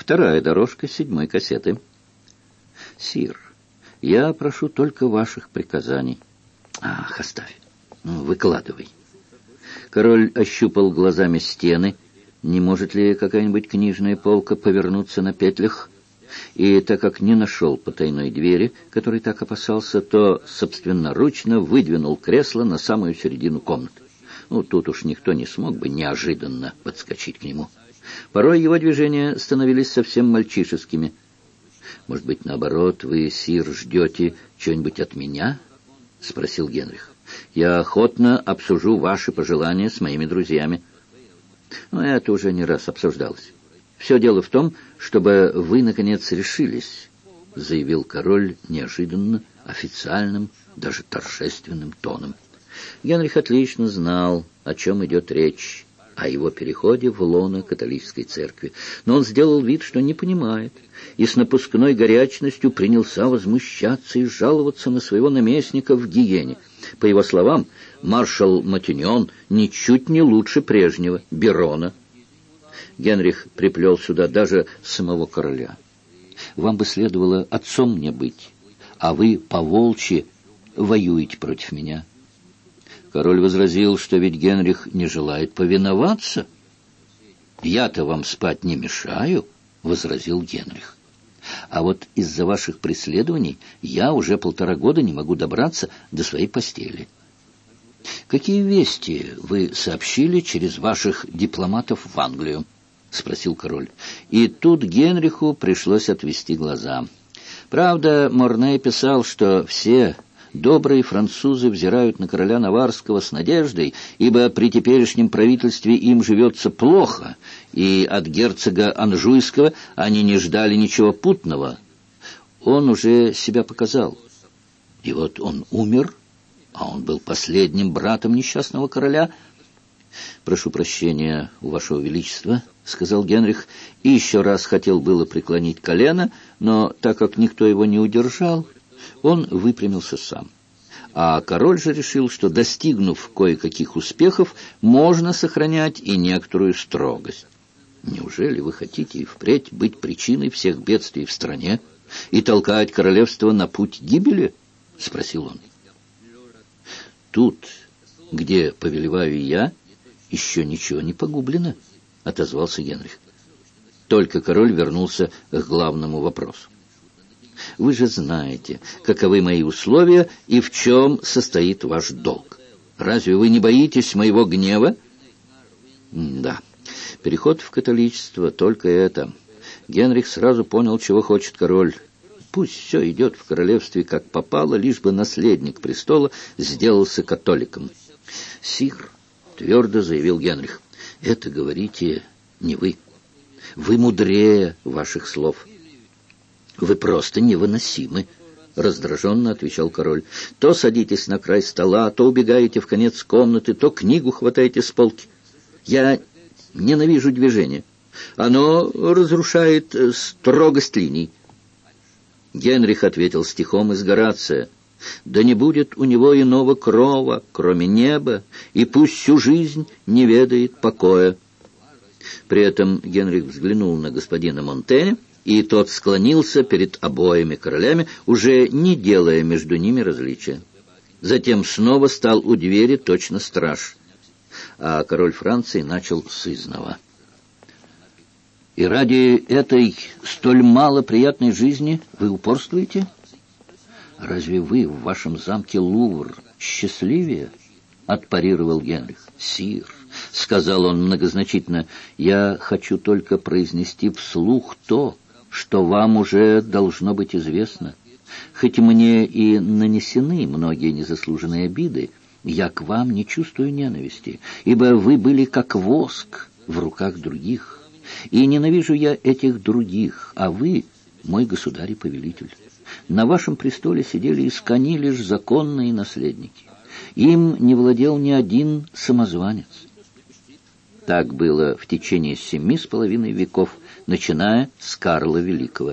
Вторая дорожка 7-й кассеты. Сир, я прошу только ваших приказаний. Ах, оставь. Выкладывай. Король ощупал глазами стены. Не может ли какая-нибудь книжная полка повернуться на петлях? И так как не нашел потайной двери, которой так опасался, то собственноручно выдвинул кресло на самую середину комнаты. Тут уж никто не смог бы неожиданно подскочить к нему. Порой его движения становились совсем мальчишескими. «Может быть, наоборот, вы, сир, ждете чего-нибудь от меня?» — спросил Генрих. «Я охотно обсужу ваши пожелания с моими друзьями». Но это уже не раз обсуждалось. «Все дело в том, чтобы вы, наконец, решились», — заявил король неожиданно, официальным, даже торжественным тоном. Генрих отлично знал, о чем идет речь, о его переходе в лоно католической церкви. Но он сделал вид, что не понимает, и с напускной горячностью принялся возмущаться и жаловаться на своего наместника в Гиене. По его словам, маршал Матиньон ничуть не лучше прежнего Берона. Генрих приплел сюда даже самого короля. «Вам бы следовало отцом мне быть, а вы по-волчьи воюете против меня». Король возразил, что ведь Генрих не желает повиноваться. «Я-то вам спать не мешаю», — возразил Генрих. «А вот из-за ваших преследований я уже 1,5 года не могу добраться до своей постели». «Какие вести вы сообщили через ваших дипломатов в Англию?» — спросил король. И тут Генриху пришлось отвести глаза. Правда, Морней писал, что все добрые французы взирают на короля Наварского с надеждой, ибо при теперешнем правительстве им живется плохо, и от герцога Анжуйского они не ждали ничего путного. Он уже себя показал. И вот он умер, а он был последним братом несчастного короля. «Прошу прощения у вашего величества», — сказал Генрих, и еще раз хотел было преклонить колено, но так как никто его не удержал, он выпрямился сам. А король же решил, что, достигнув кое-каких успехов, можно сохранять и некоторую строгость. «Неужели вы хотите и впредь быть причиной всех бедствий в стране и толкать королевство на путь гибели?» — спросил он. «Тут, где повелеваю я, еще ничего не погублено», — отозвался Генрих. Только король вернулся к главному вопросу. «Вы же знаете, каковы мои условия и в чем состоит ваш долг. Разве вы не боитесь моего гнева?» «Да, переход в католичество, только это». Генрих сразу понял, чего хочет король. Пусть все идет в королевстве как попало, лишь бы наследник престола сделался католиком. «Сир», — твердо заявил Генрих, — «это говорите не вы. Вы мудрее ваших слов». «Вы просто невыносимы», — раздраженно отвечал король. «То садитесь на край стола, то убегаете в конец комнаты, то книгу хватаете с полки. Я ненавижу движение. Оно разрушает строгость линий». Генрих ответил стихом из Горация: «Да не будет у него иного крова, кроме неба, и пусть всю жизнь не ведает покоя». При этом Генрих взглянул на господина Монтэня, и тот склонился перед обоими королями, уже не делая между ними различия. Затем снова стал у двери точно страж, а король Франции начал сызнова. «И ради этой столь малоприятной жизни вы упорствуете? Разве вы в вашем замке Лувр счастливее?» — отпарировал Генрих. «Сир», — сказал он многозначительно, — «я хочу только произнести вслух то, что вам уже должно быть известно. Хоть мне и нанесены многие незаслуженные обиды, я к вам не чувствую ненависти, ибо вы были как воск в руках других. И ненавижу я этих других, а вы мой государь и повелитель. На вашем престоле сидели из кони лишь законные наследники. Им не владел ни один самозванец. Так было в течение 7,5 веков, начиная с Карла Великого.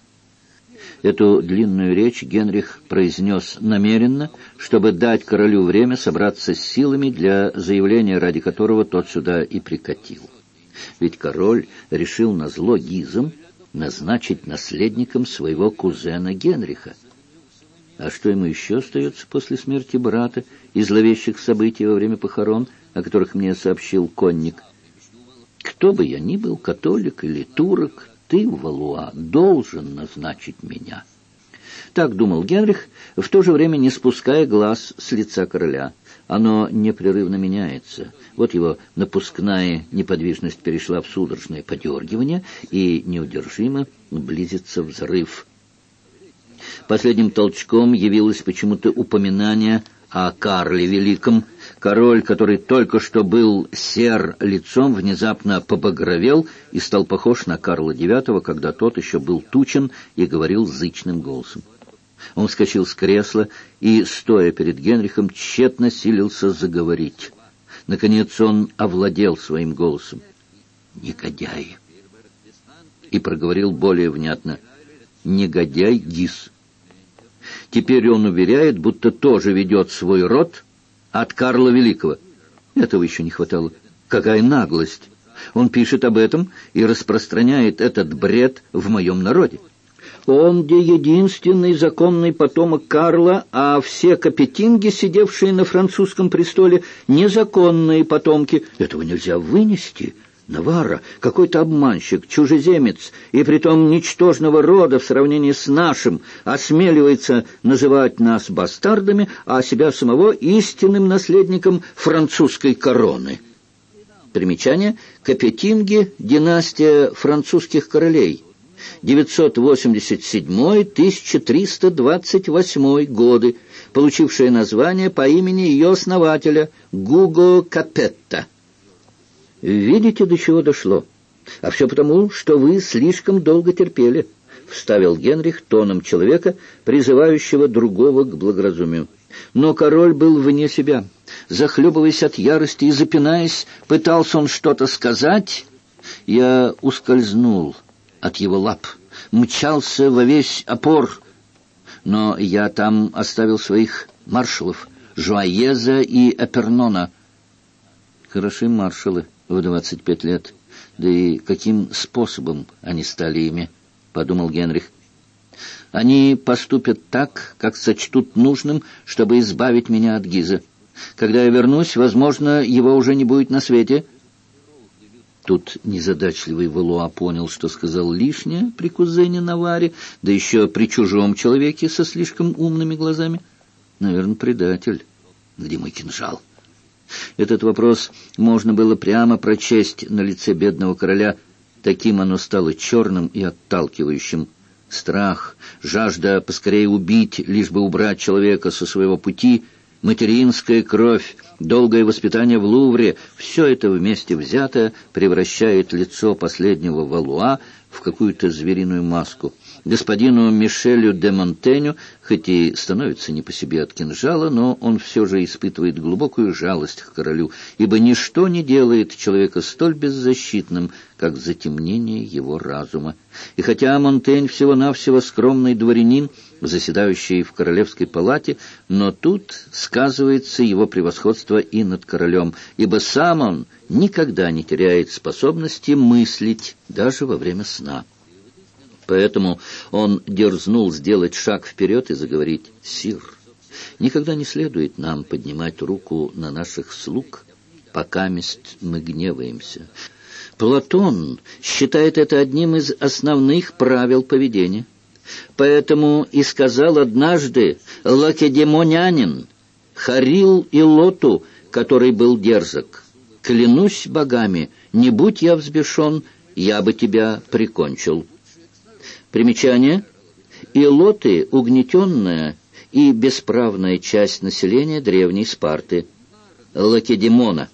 Эту длинную речь Генрих произнес намеренно, чтобы дать королю время собраться с силами для заявления, ради которого тот сюда и прикатил. Ведь король решил назло Гизам назначить наследником своего кузена Генриха. А что ему еще остается после смерти брата и зловещих событий во время похорон, о которых мне сообщил конник? Кто бы я ни был, католик или турок, ты, Валуа, должен назначить меня. Так думал Генрих, в то же время не спуская глаз с лица короля. Оно непрерывно меняется. Вот его напускная неподвижность перешла в судорожное подергивание, и неудержимо близится взрыв. Последним толчком явилось почему-то упоминание о Карле Великом. Король, который только что был сер лицом, внезапно побагровел и стал похож на Карла IX, когда тот еще был тучен и говорил зычным голосом. Он вскочил с кресла и, стоя перед Генрихом, тщетно силился заговорить. Наконец он овладел своим голосом. «Негодяй!» И проговорил более внятно. «Негодяй Гис!» Теперь он уверяет, будто тоже ведет свой род от Карла Великого. Этого еще не хватало. Какая наглость! Он пишет об этом и распространяет этот бред в моем народе. Он где единственный законный потомок Карла, а все капетинги, сидевшие на французском престоле, незаконные потомки. Этого нельзя вынести. Наварра, какой-то обманщик, чужеземец, и притом ничтожного рода в сравнении с нашим, осмеливается называть нас бастардами, а себя самого истинным наследником французской короны. Примечание. Капетинги, династия французских королей. 987-1328 годы, получившая название по имени ее основателя Гуго Капетта. «Видите, до чего дошло? А все потому, что вы слишком долго терпели», — вставил Генрих тоном человека, призывающего другого к благоразумию. Но король был вне себя. Захлебываясь от ярости и запинаясь, пытался он что-то сказать. Я ускользнул от его лап, мчался во весь опор, но я там оставил своих маршалов, Жуаеза и Эпернона. Хороши маршалы в 25 лет, да и каким способом они стали ими, — подумал Генрих. Они поступят так, как сочтут нужным, чтобы избавить меня от Гиза. Когда я вернусь, возможно, его уже не будет на свете. Тут незадачливый Валуа понял, что сказал лишнее при кузене Наваре, да еще при чужом человеке со слишком умными глазами. Наверное, предатель. Где мой кинжал? Этот вопрос можно было прямо прочесть на лице бедного короля. Таким оно стало черным и отталкивающим. Страх, жажда поскорее убить, лишь бы убрать человека со своего пути, материнская кровь, долгое воспитание в Лувре — все это вместе взятое превращает лицо последнего Валуа в какую-то звериную маску. Господину Мишелю де Монтеню, хоть и становится не по себе от кинжала, но он все же испытывает глубокую жалость к королю, ибо ничто не делает человека столь беззащитным, как затемнение его разума. И хотя Монтень всего-навсего скромный дворянин, заседающий в королевской палате, но тут сказывается его превосходство и над королем, ибо сам он никогда не теряет способности мыслить даже во время сна. Поэтому он дерзнул сделать шаг вперед и заговорить: «Сир, никогда не следует нам поднимать руку на наших слуг, покаместь мы гневаемся. Платон считает это одним из основных правил поведения. Поэтому и сказал однажды лакедемонянин Харил Илоту, который был дерзок: «Клянусь богами, не будь я взбешен, я бы тебя прикончил». Примечание. Илоты — угнетенная и бесправная часть населения древней Спарты, Лакедемона.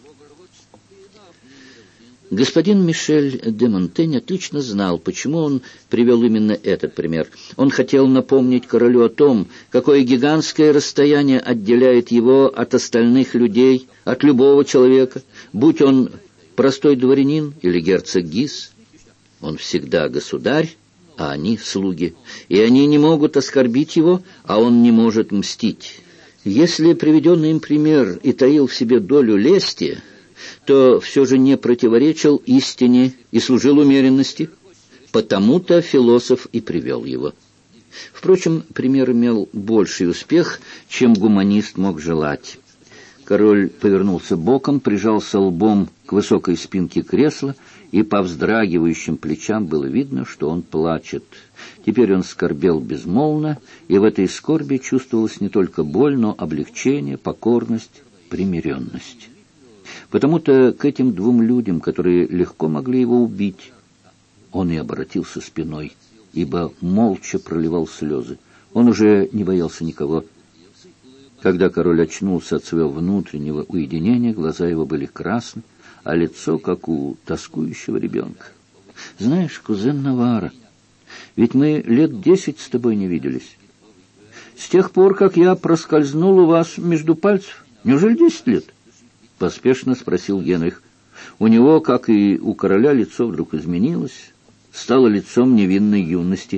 Господин Мишель де Монтень отлично знал, почему он привел именно этот пример. Он хотел напомнить королю о том, какое гигантское расстояние отделяет его от остальных людей, от любого человека, будь он простой дворянин или герцог Гиз. Он всегда государь, а они слуги, и они не могут оскорбить его, а он не может мстить. Если приведенный им пример и таил в себе долю лести, то все же не противоречил истине и служил умеренности. Потому-то философ и привел его. Впрочем, пример имел больший успех, чем гуманист мог желать. Король повернулся боком, прижался лбом к высокой спинке кресла, и по вздрагивающим плечам было видно, что он плачет. Теперь он скорбел безмолвно, и в этой скорби чувствовалась не только боль, но облегчение, покорность, примиренность. Потому-то к этим двум людям, которые легко могли его убить, он и обратился спиной, ибо молча проливал слезы. Он уже не боялся никого. Когда король очнулся от своего внутреннего уединения, глаза его были красны, а лицо, как у тоскующего ребенка. «Знаешь, кузен Наварро, ведь мы лет 10 с тобой не виделись. С тех пор, как я проскользнул у вас между пальцев. Неужели 10 лет?» — поспешно спросил Генрих. У него, как и у короля, лицо вдруг изменилось, стало лицом невинной юности.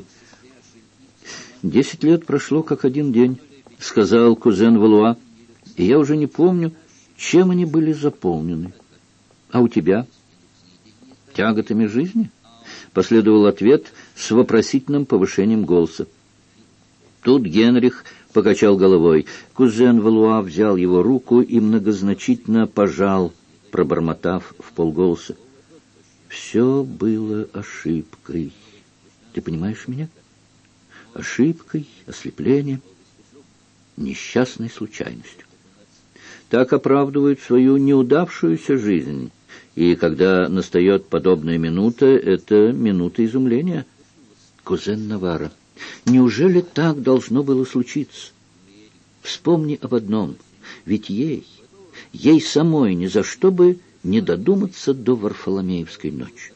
10 лет прошло, как один день, — сказал кузен Валуа, — и я уже не помню, чем они были заполнены. А у тебя? Тяготами жизни? Последовал ответ с вопросительным повышением голоса. Тут Генрих покачал головой. Кузен Валуа взял его руку и многозначительно пожал, пробормотав вполголоса: «Все было ошибкой. Ты понимаешь меня? Ошибкой, ослеплением, несчастной случайностью. Так оправдывают свою неудавшуюся жизнь, и когда настает подобная минута, это минута изумления. Кузен Наварро, неужели так должно было случиться? Вспомни об одном, ведь ей самой ни за что бы не додуматься до Варфоломеевской ночи».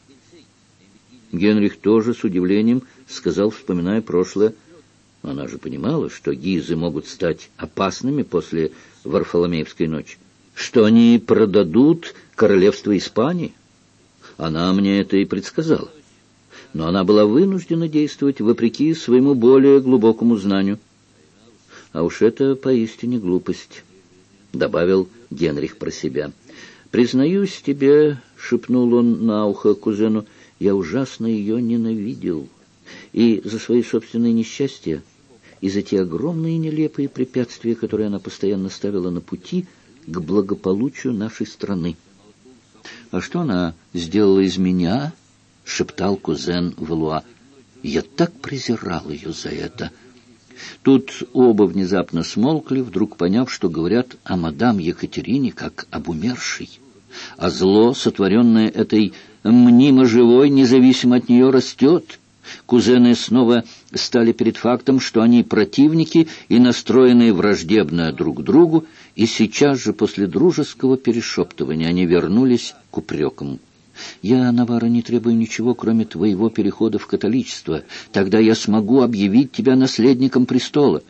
Генрих тоже с удивлением сказал, вспоминая прошлое: она же понимала, что гизы могут стать опасными после Варфоломеевской ночи, что они продадут королевство Испании. Она мне это и предсказала. Но она была вынуждена действовать вопреки своему более глубокому знанию. А уж это поистине глупость, — добавил Генрих про себя. «Признаюсь тебе, — шепнул он на ухо кузену, — я ужасно ее ненавидел. И за свои собственные несчастья, и за те огромные нелепые препятствия, которые она постоянно ставила на пути к благополучию нашей страны». «А что она сделала из меня?» — шептал кузен Валуа. «Я так презирал ее за это». Тут оба внезапно смолкли, вдруг поняв, что говорят о мадам Екатерине как об умершей. А зло, сотворенное этой мнимо живой, независимо от нее, растет. Кузены снова стали перед фактом, что они противники и настроенные враждебно друг к другу, и сейчас же после дружеского перешептывания они вернулись к упрекам. «Я, Наварро, не требую ничего, кроме твоего перехода в католичество. Тогда я смогу объявить тебя наследником престола.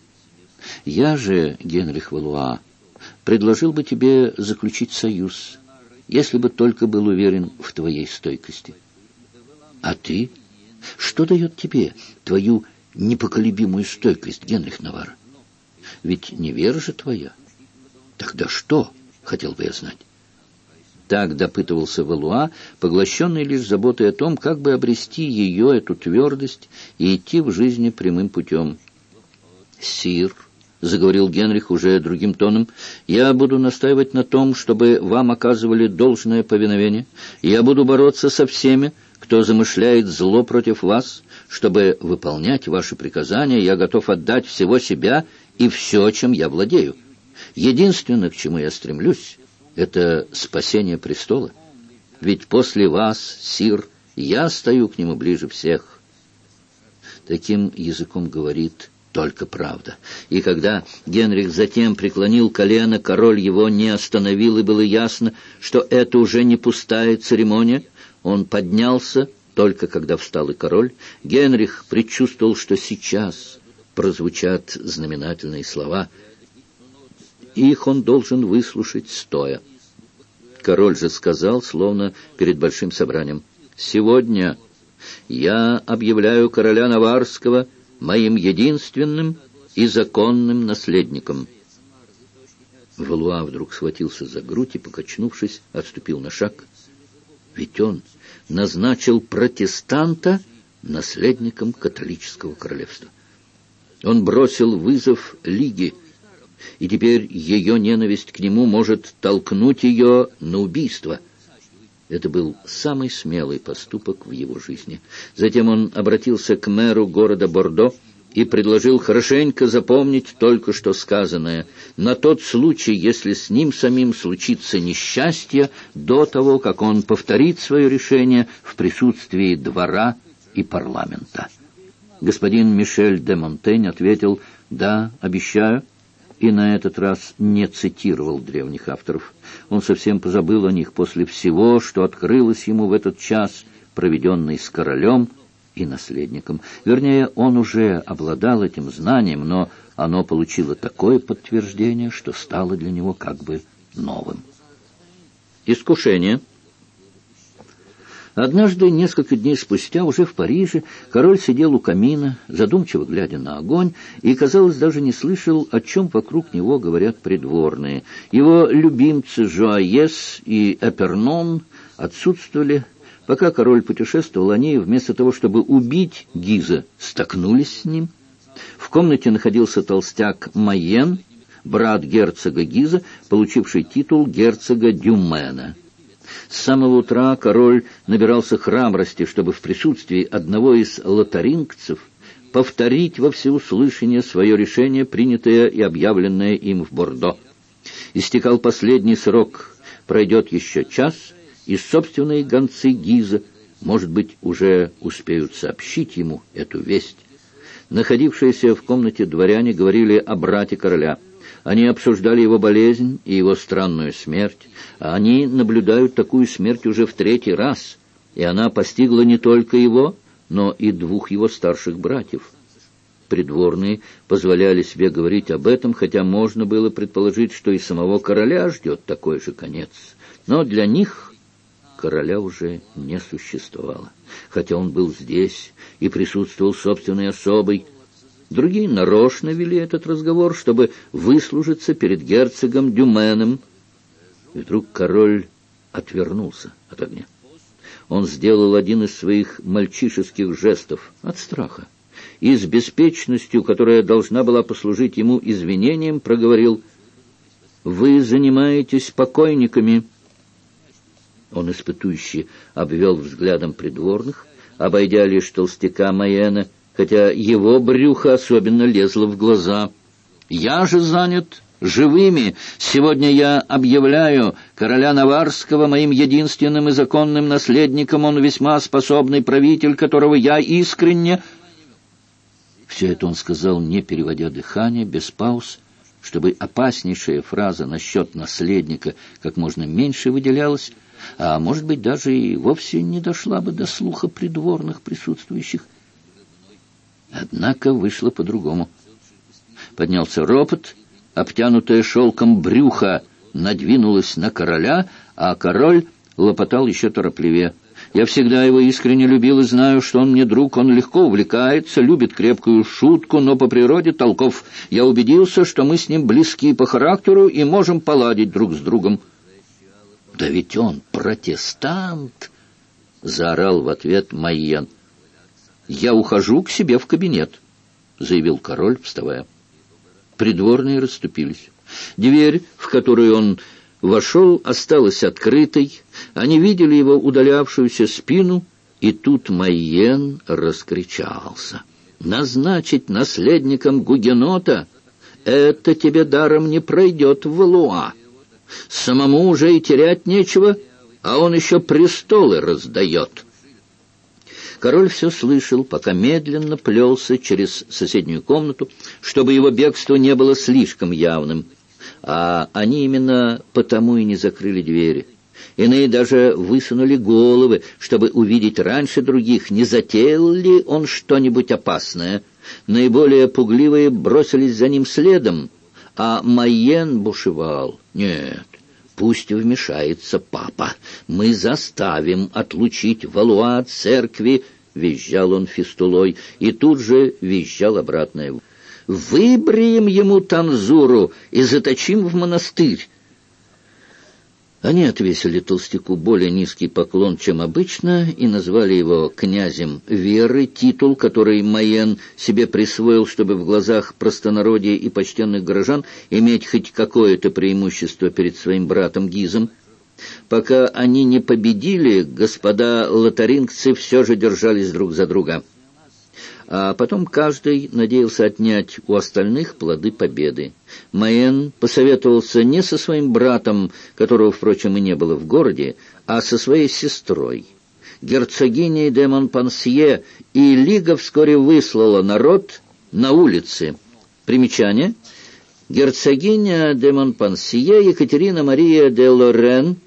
Я же, Генрих Валуа, предложил бы тебе заключить союз, если бы только был уверен в твоей стойкости. А ты? Что дает тебе твою непоколебимую стойкость, Генрих Наварро? Ведь не вера же твоя. Тогда что, хотел бы я знать?» Так допытывался Валуа, поглощенный лишь заботой о том, как бы обрести ее, эту твердость, и идти в жизни прямым путем. «Сир», — заговорил Генрих уже другим тоном, — «я буду настаивать на том, чтобы вам оказывали должное повиновение. Я буду бороться со всеми, кто замышляет зло против вас. Чтобы выполнять ваши приказания, я готов отдать всего себя и все, чем я владею. Единственное, к чему я стремлюсь, это спасение престола. Ведь после вас, сир, я стою к нему ближе всех». Таким языком говорит только правда. И когда Генрих затем преклонил колено, король его не остановил, и было ясно, что это уже не пустая церемония. Он поднялся, только когда встал и король. Генрих предчувствовал, что сейчас прозвучат знаменательные слова. Их он должен выслушать стоя. Король же сказал, словно перед большим собранием: «Сегодня я объявляю короля Наварского моим единственным и законным наследником». Валуа вдруг схватился за грудь и, покачнувшись, отступил на шаг. Ведь он назначил протестанта наследником католического королевства. Он бросил вызов Лиге, и теперь ее ненависть к нему может толкнуть ее на убийство. Это был самый смелый поступок в его жизни. Затем он обратился к мэру города Бордо и предложил хорошенько запомнить только что сказанное, на тот случай, если с ним самим случится несчастье, до того, как он повторит свое решение в присутствии двора и парламента. Господин Мишель де Монтень ответил: «Да, обещаю», и на этот раз не цитировал древних авторов. Он совсем позабыл о них после всего, что открылось ему в этот час, проведенный с королем и наследником. Вернее, он уже обладал этим знанием, но оно получило такое подтверждение, что стало для него как бы новым. Искушение. Однажды, несколько дней спустя, уже в Париже, король сидел у камина, задумчиво глядя на огонь, и, казалось, даже не слышал, о чем вокруг него говорят придворные. Его любимцы Жуаес и Эпернон отсутствовали. Пока король путешествовал, они, вместо того, чтобы убить Гиза, столкнулись с ним. В комнате находился толстяк Майен, брат герцога Гиза, получивший титул герцога Дюмена. С самого утра король набирался храбрости, чтобы в присутствии одного из лотарингцев повторить во всеуслышание свое решение, принятое и объявленное им в Бордо. Истекал последний срок, пройдет еще час, и собственные гонцы Гиза, может быть, уже успеют сообщить ему эту весть. Находившиеся в комнате дворяне говорили о брате короля. Они обсуждали его болезнь и его странную смерть. А они наблюдают такую смерть уже в 3-й раз, и она постигла не только его, но и 2 его старших братьев. Придворные позволяли себе говорить об этом, хотя можно было предположить, что и самого короля ждет такой же конец. Но для них короля уже не существовало, хотя он был здесь и присутствовал собственной особой. Другие нарочно вели этот разговор, чтобы выслужиться перед герцогом Дюменом. И вдруг король отвернулся от огня. Он сделал один из своих мальчишеских жестов от страха и с беспечностью, которая должна была послужить ему извинением, проговорил: «Вы занимаетесь покойниками». Он испытующе обвел взглядом придворных, обойдя лишь толстяка Майена, хотя его брюхо особенно лезло в глаза. «Я же занят живыми. Сегодня я объявляю короля Наварского моим единственным и законным наследником. Он весьма способный правитель, которого я искренне...» Все это он сказал, не переводя дыхание, без пауз, чтобы опаснейшая фраза насчет наследника как можно меньше выделялась, а, может быть, даже и вовсе не дошла бы до слуха придворных присутствующих. Однако вышло по-другому. Поднялся ропот, обтянутое шелком брюхо надвинулось на короля, а король лопотал еще торопливее. «Я всегда его искренне любил и знаю, что он мне друг, он легко увлекается, любит крепкую шутку, но по природе толков. Я убедился, что мы с ним близки по характеру и можем поладить друг с другом». «Да ведь он протестант!» — заорал в ответ Майен. «Я ухожу к себе в кабинет», — заявил король, вставая. Придворные расступились. Дверь, в которую он вошел, осталась открытой. Они видели его удалявшуюся спину, и тут Майен раскричался: «Назначить наследником гугенота — это тебе даром не пройдет в Валуа. Самому уже и терять нечего, а он еще престолы раздает». Король все слышал, пока медленно плелся через соседнюю комнату, чтобы его бегство не было слишком явным. А они именно потому и не закрыли двери. Иные даже высунули головы, чтобы увидеть раньше других, не затеял ли он что-нибудь опасное. Наиболее пугливые бросились за ним следом, а Майен бушевал: «Нет, пусть вмешается папа. Мы заставим отлучить Валуа от церкви», — визжал он фистулой, и тут же визжал обратно: «Выбреем ему танзуру и заточим в монастырь». Они отвесили толстяку более низкий поклон, чем обычно, и назвали его князем веры, титул, который Майен себе присвоил, чтобы в глазах простонародья и почтенных горожан иметь хоть какое-то преимущество перед своим братом Гизом. Пока они не победили, господа лотарингцы все же держались друг за друга. А потом каждый надеялся отнять у остальных плоды победы. Майен посоветовался не со своим братом, которого, впрочем, и не было в городе, а со своей сестрой, герцогиней де Монпансье, и Лига вскоре выслала народ на улицы. Примечание. Герцогиня де Монпансье Екатерина Мария де Лорен,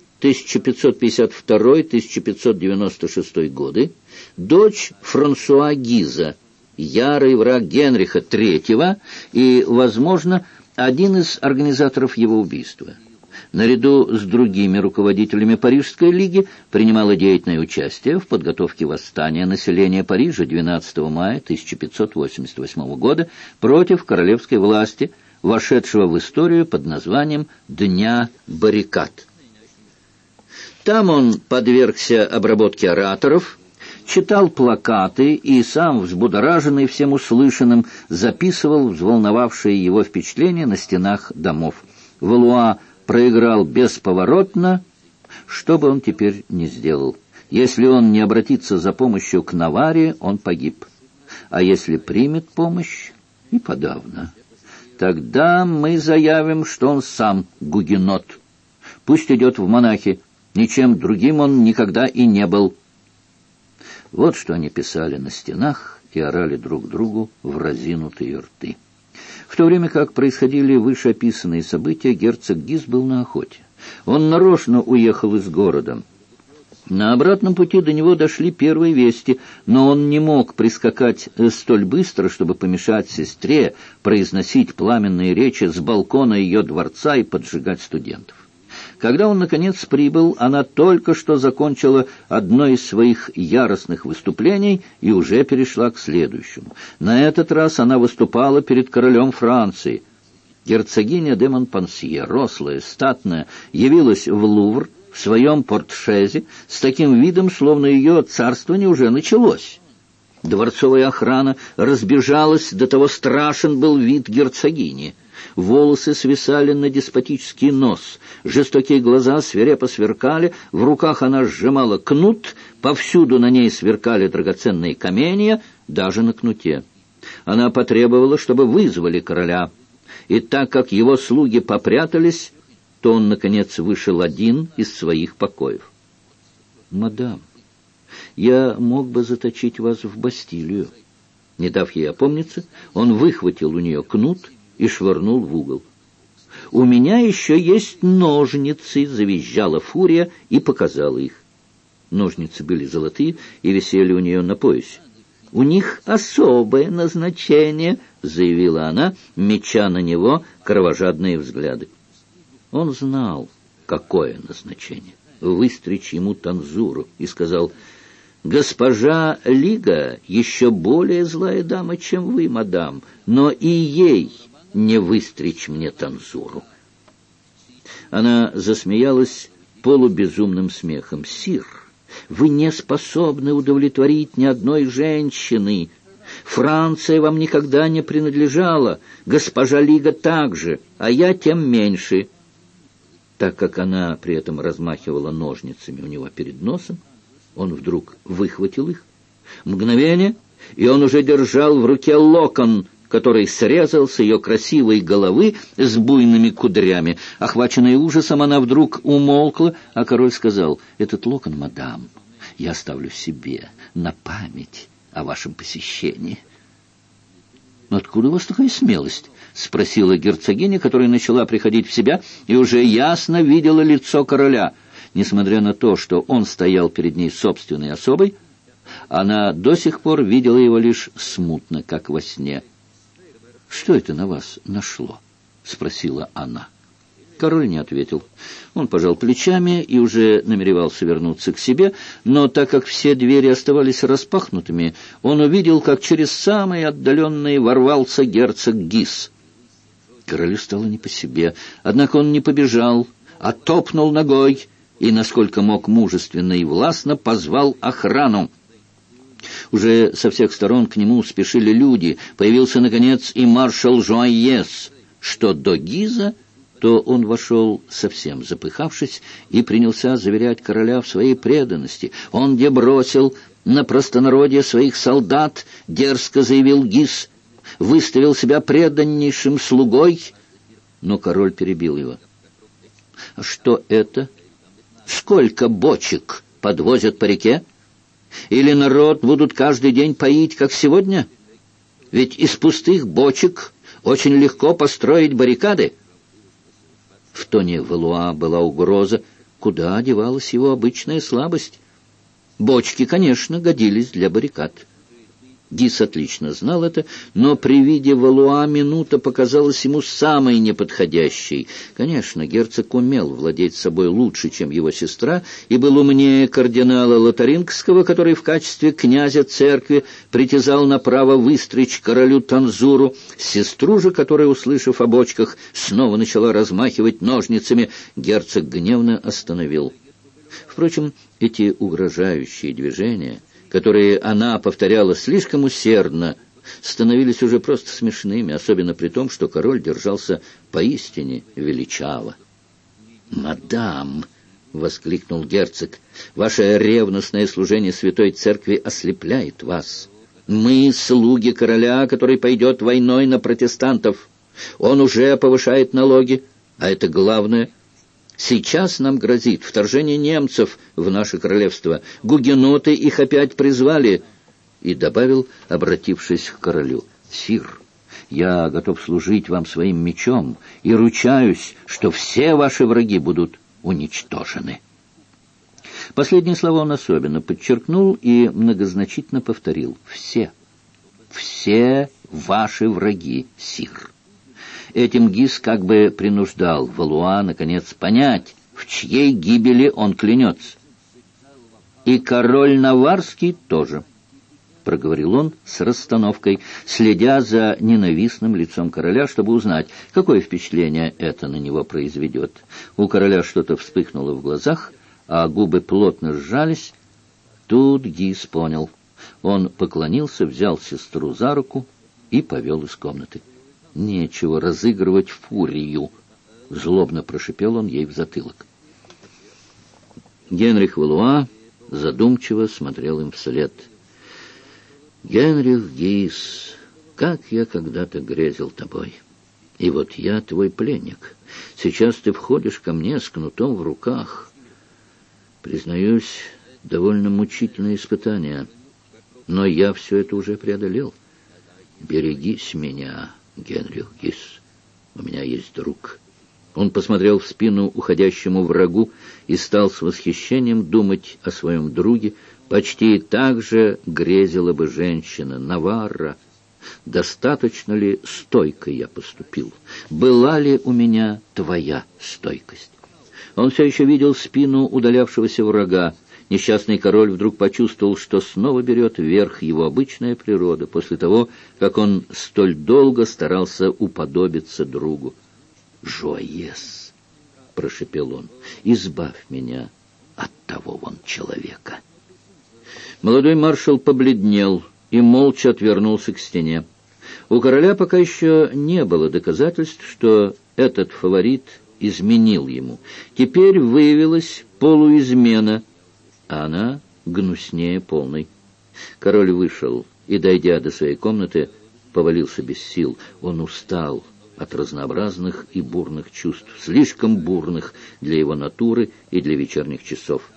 1552-1596 годы, дочь Франсуа Гиза, ярый враг Генриха III и, возможно, один из организаторов его убийства. Наряду с другими руководителями Парижской лиги принимала деятельное участие в подготовке восстания населения Парижа 12 мая 1588 года против королевской власти, вошедшего в историю под названием «Дня баррикад». Там он подвергся обработке ораторов, читал плакаты и сам, взбудораженный всем услышанным, записывал взволновавшие его впечатления на стенах домов. Валуа проиграл бесповоротно, что бы он теперь не сделал. Если он не обратится за помощью к Наварре, он погиб. А если примет помощь, и подавно. Тогда мы заявим, что он сам гугенот. Пусть идет в монахи, ничем другим он никогда и не был. Вот что они писали на стенах и орали друг другу в разинутые рты. В то время как происходили вышеописанные события, герцог Гиз был на охоте. Он нарочно уехал из города. На обратном пути до него дошли первые вести, но он не мог прискакать столь быстро, чтобы помешать сестре произносить пламенные речи с балкона ее дворца и поджигать студентов. Когда он, наконец, прибыл, она только что закончила одно из своих яростных выступлений и уже перешла к следующему. На этот раз она выступала перед королем Франции. Герцогиня де Монпансье, рослая, статная, явилась в Лувр в своем портшезе с таким видом, словно ее царствование уже началось. Дворцовая охрана разбежалась, до того страшен был вид герцогини. Волосы свисали на деспотический нос, жестокие глаза свирепо сверкали, в руках она сжимала кнут, повсюду на ней сверкали драгоценные каменья, даже на кнуте. Она потребовала, чтобы вызвали короля, и так как его слуги попрятались, то он, наконец, вышел один из своих покоев. «Мадам, я мог бы заточить вас в Бастилию». Не дав ей опомниться, он выхватил у нее кнут и швырнул в угол. «У меня еще есть ножницы!» — завизжала Фурия и показала их. Ножницы были золотые и висели у нее на поясе. «У них особое назначение!» — заявила она, меча на него кровожадные взгляды. Он знал, какое назначение — выстричь ему танзуру, и сказал: «Госпожа Лига еще более злая дама, чем вы, мадам, но и ей не выстричь мне танзуру». Она засмеялась полубезумным смехом. «Сир, вы не способны удовлетворить ни одной женщины. Франция вам никогда не принадлежала, госпожа Лига также, а я тем меньше». Так как она при этом размахивала ножницами у него перед носом, он вдруг выхватил их. Мгновение, и он уже держал в руке локон, который срезал с ее красивой головы с буйными кудрями. Охваченная ужасом, она вдруг умолкла, а король сказал: «Этот локон, мадам, я оставлю себе на память о вашем посещении». «Откуда у вас такая смелость?» — спросила герцогиня, которая начала приходить в себя и уже ясно видела лицо короля. Несмотря на то, что он стоял перед ней собственной особой, она до сих пор видела его лишь смутно, как во сне. «Что это на вас нашло?» — спросила она. Король не ответил. Он пожал плечами и уже намеревался вернуться к себе, но так как все двери оставались распахнутыми, он увидел, как через самые отдаленные ворвался герцог Гиз. Королю стало не по себе, однако он не побежал, а топнул ногой и, насколько мог мужественно и властно, позвал охрану. Уже со всех сторон к нему спешили люди. Появился, наконец, и маршал Жуайес. Что до Гиза, то он вошел совсем запыхавшись и принялся заверять короля в своей преданности. Он где бросил на простонародье своих солдат, дерзко заявил Гиз, выставил себя преданнейшим слугой, но король перебил его. Что это? Сколько бочек подвозят по реке? Или народ будут каждый день поить, как сегодня? Ведь из пустых бочек очень легко построить баррикады. В тоне Валуа была угроза, куда девалась его обычная слабость. Бочки, конечно, годились для баррикад. Гиз отлично знал это, но при виде Валуа минута показалась ему самой неподходящей. Конечно, герцог умел владеть собой лучше, чем его сестра, и был умнее кардинала Лотарингского, который в качестве князя церкви притязал на право выстричь королю Танзуру. Сестру же, которая, услышав о бочках, снова начала размахивать ножницами, герцог гневно остановил. Впрочем, эти угрожающие движения, которые она повторяла слишком усердно, становились уже просто смешными, особенно при том, что король держался поистине величаво. «Мадам!» — воскликнул герцог. «Ваше ревностное служение святой церкви ослепляет вас. Мы — слуги короля, который пойдет войной на протестантов. Он уже повышает налоги, а это главное — сейчас нам грозит вторжение немцев в наше королевство. Гугеноты их опять призвали». И добавил, обратившись к королю: «Сир, я готов служить вам своим мечом и ручаюсь, что все ваши враги будут уничтожены». Последние слова он особенно подчеркнул и многозначительно повторил: «Все, все ваши враги, сир». Этим Гиз как бы принуждал Валуа, наконец, понять, в чьей гибели он клянется. «И король Наварский тоже», — проговорил он с расстановкой, следя за ненавистным лицом короля, чтобы узнать, какое впечатление это на него произведет. У короля что-то вспыхнуло в глазах, а губы плотно сжались. Тут Гиз понял. Он поклонился, взял сестру за руку и повел из комнаты. «Нечего разыгрывать фурию», — злобно прошипел он ей в затылок. Генрих Валуа задумчиво смотрел им вслед. «Генрих Гиз, как я когда-то грезил тобой. И вот я твой пленник. Сейчас ты входишь ко мне с кнутом в руках. Признаюсь, довольно мучительное испытание, но я все это уже преодолел. Берегись меня, Генрих Гиз, у меня есть друг». Он посмотрел в спину уходящему врагу и стал с восхищением думать о своем друге. Почти так же грезила бы женщина Наварра. Достаточно ли стойко я поступил? Была ли у меня твоя стойкость? Он все еще видел спину удалявшегося врага. Несчастный король вдруг почувствовал, что снова берет верх его обычная природа, после того, как он столь долго старался уподобиться другу. «Жуайес», — прошепел он, — «избавь меня от того вон человека». Молодой маршал побледнел и молча отвернулся к стене. У короля пока еще не было доказательств, что этот фаворит изменил ему. Теперь выявилась полуизмена, а она гнуснее полной. Король вышел и, дойдя до своей комнаты, повалился без сил. Он устал от разнообразных и бурных чувств, слишком бурных для его натуры и для вечерних часов.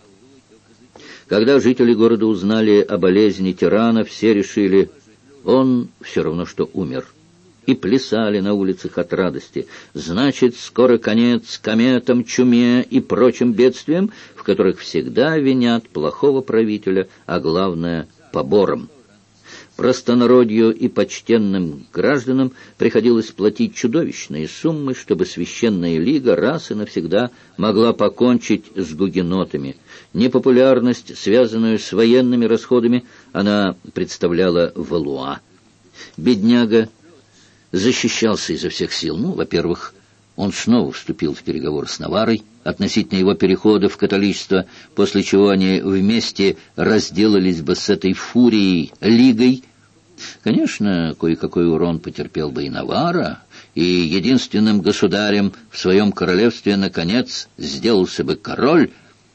Когда жители города узнали о болезни тирана, все решили, он все равно что умер, и плясали на улицах от радости. Значит, скоро конец кометам, чуме и прочим бедствиям, в которых всегда винят плохого правителя, а главное — побором. Простонародью и почтенным гражданам приходилось платить чудовищные суммы, чтобы священная лига раз и навсегда могла покончить с гугенотами. Непопулярность, связанную с военными расходами, она представляла Валуа. Бедняга защищался изо всех сил. Во-первых, он снова вступил в переговоры с Наваррой, относительно его перехода в католичество, после чего они вместе разделались бы с этой фурией, лигой. Конечно, кое-какой урон потерпел бы и Наварра, и единственным государем в своем королевстве, наконец, сделался бы король.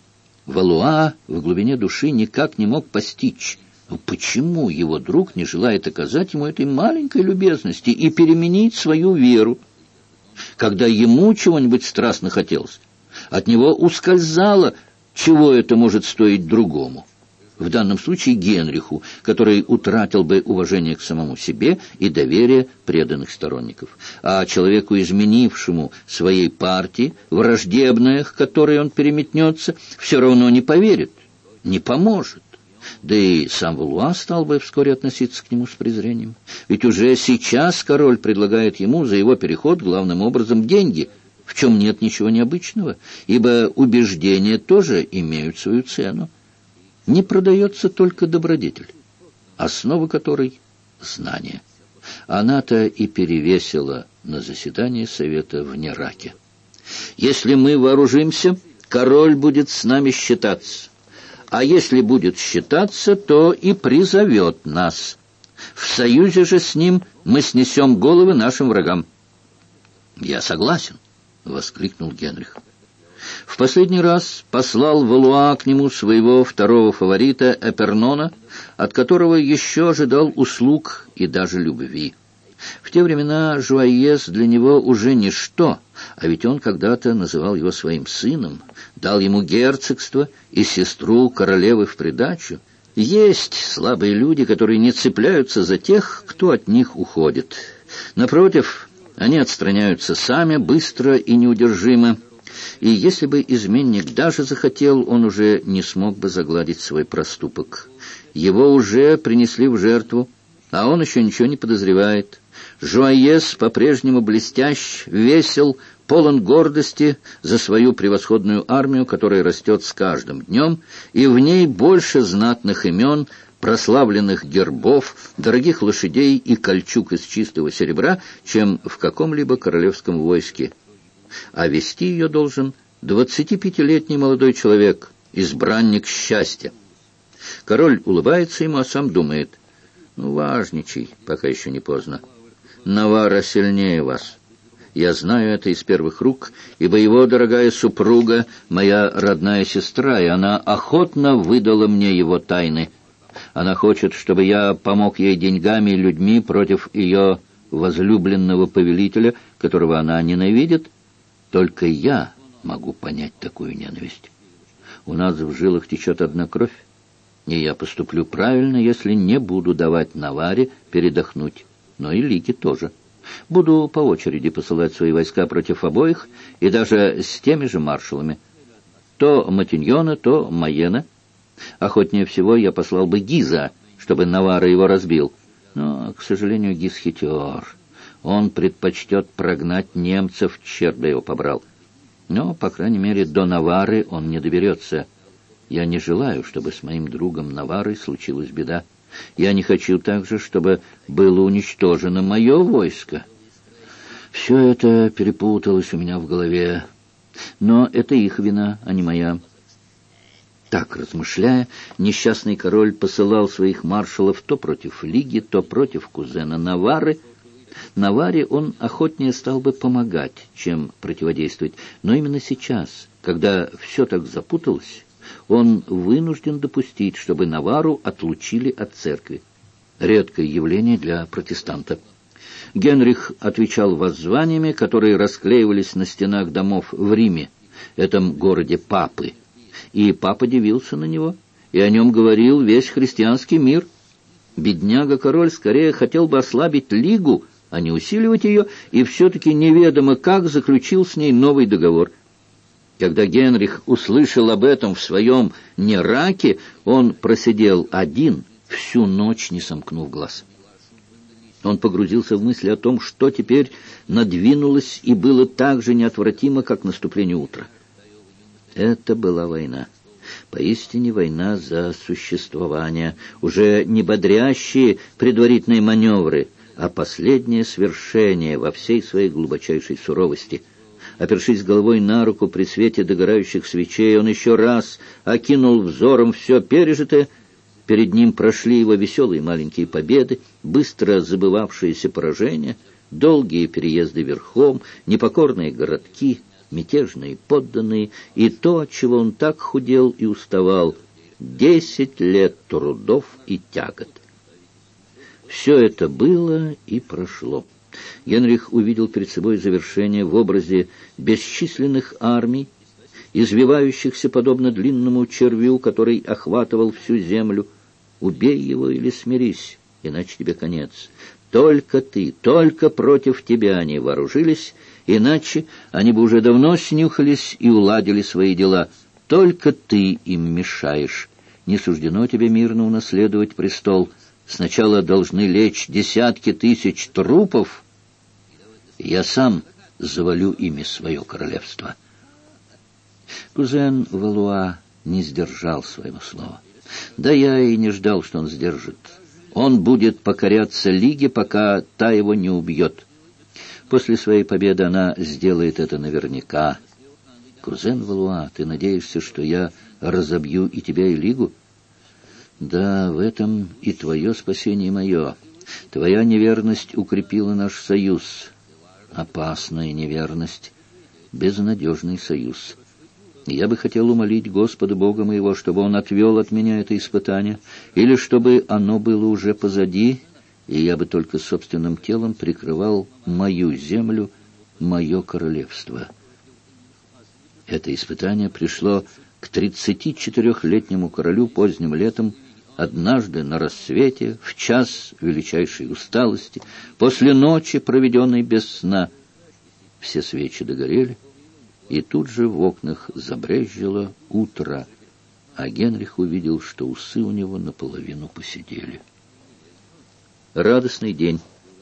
Валуа в глубине души никак не мог постичь, почему его друг не желает оказать ему этой маленькой любезности и переменить свою веру. Когда ему чего-нибудь страстно хотелось, от него ускользало, чего это может стоить другому. В данном случае Генриху, который утратил бы уважение к самому себе и доверие преданных сторонников. А человеку, изменившему своей партии, враждебное, к которой он переметнется, все равно не поверит, не поможет. Да и сам Валуа стал бы вскоре относиться к нему с презрением. Ведь уже сейчас король предлагает ему за его переход главным образом деньги, в чем нет ничего необычного, ибо убеждения тоже имеют свою цену. Не продается только добродетель, основа которой — знание. Она-то и перевесила на заседании совета в Нераке. Если мы вооружимся, король будет с нами считаться. А если будет считаться, то и призовет нас. В союзе же с ним мы снесем головы нашим врагам. — Я согласен, — воскликнул Генрих. В последний раз послал Валуа к нему своего второго фаворита Эпернона, от которого еще ожидал услуг и даже любви. В те времена Жуайес для него уже ничто, а ведь он когда-то называл его своим сыном, дал ему герцогство и сестру королевы в придачу. Есть слабые люди, которые не цепляются за тех, кто от них уходит. Напротив, они отстраняются сами, быстро и неудержимо. И если бы изменник даже захотел, он уже не смог бы загладить свой проступок. Его уже принесли в жертву, а он еще ничего не подозревает. Жуайес по-прежнему блестящ, весел, полон гордости за свою превосходную армию, которая растет с каждым днем, и в ней больше знатных имен, прославленных гербов, дорогих лошадей и кольчуг из чистого серебра, чем в каком-либо королевском войске. А вести ее должен 25-летний молодой человек, избранник счастья. Король улыбается ему, а сам думает: ну, важничай, пока еще не поздно. Наварра сильнее вас. Я знаю это из первых рук, ибо его дорогая супруга — моя родная сестра, и она охотно выдала мне его тайны. Она хочет, чтобы я помог ей деньгами и людьми против ее возлюбленного повелителя, которого она ненавидит. Только я могу понять такую ненависть. У нас в жилах течет одна кровь, и я поступлю правильно, если не буду давать Наварре передохнуть, но и Лиге тоже. Буду по очереди посылать свои войска против обоих, и даже с теми же маршалами. То Матиньона, то Майена. Охотнее всего я послал бы Гиза, чтобы Наварра его разбил. Но, к сожалению, Гиз хитер. Он предпочтет прогнать немцев, черт бы его побрал. Но, по крайней мере, до Наварры он не доберется. Я не желаю, чтобы с моим другом Наваррой случилась беда. Я не хочу также, чтобы было уничтожено мое войско. Все это перепуталось у меня в голове. Но это их вина, а не моя. Так, размышляя, несчастный король посылал своих маршалов то против Лиги, то против кузена Наварры. Наварре он охотнее стал бы помогать, чем противодействовать. Но именно сейчас, когда все так запуталось, он вынужден допустить, чтобы Наварру отлучили от церкви. Редкое явление для протестанта. Генрих отвечал воззваниями, которые расклеивались на стенах домов в Риме, этом городе Папы. И Папа дивился на него, и о нем говорил весь христианский мир. Бедняга-король скорее хотел бы ослабить Лигу, а не усиливать ее, и все-таки неведомо как заключил с ней новый договор. Когда Генрих услышал об этом в своем Нераке, он просидел один всю ночь, не сомкнув глаз. Он погрузился в мысли о том, что теперь надвинулось и было так же неотвратимо, как наступление утра. Это была война. Поистине война за существование, уже не бодрящие предварительные маневры, а последнее свершение во всей своей глубочайшей суровости. Опершись головой на руку при свете догорающих свечей, он еще раз окинул взором все пережитое. Перед ним прошли его веселые маленькие победы, быстро забывавшиеся поражения, долгие переезды верхом, непокорные городки, мятежные подданные и то, от чего он так худел и уставал — 10 лет трудов и тягот. Все это было и прошло. Генрих увидел перед собой завершение в образе бесчисленных армий, извивающихся подобно длинному червю, который охватывал всю землю. Убей его или смирись, иначе тебе конец. Только ты, только против тебя они вооружились, иначе они бы уже давно снюхались и уладили свои дела. Только ты им мешаешь. Не суждено тебе мирно унаследовать престол. Сначала должны лечь десятки тысяч трупов. Я сам завалю ими свое королевство. Кузен Валуа не сдержал своего слова. Да я и не ждал, что он сдержит. Он будет покоряться Лиге, пока та его не убьет. После своей победы она сделает это наверняка. Кузен Валуа, ты надеешься, что я разобью и тебя, и Лигу? Да, в этом и твое спасение, и мое. Твоя неверность укрепила наш союз. Опасная неверность, безнадежный союз. Я бы хотел умолить Господа Бога моего, чтобы Он отвел от меня это испытание, или чтобы оно было уже позади, и я бы только собственным телом прикрывал мою землю, мое королевство. Это испытание пришло к 34-летнему королю поздним летом, однажды на рассвете, в час величайшей усталости, после ночи, проведенной без сна. Все свечи догорели, и тут же в окнах забрезжило утро, а Генрих увидел, что усы у него наполовину поседели. Радостный день.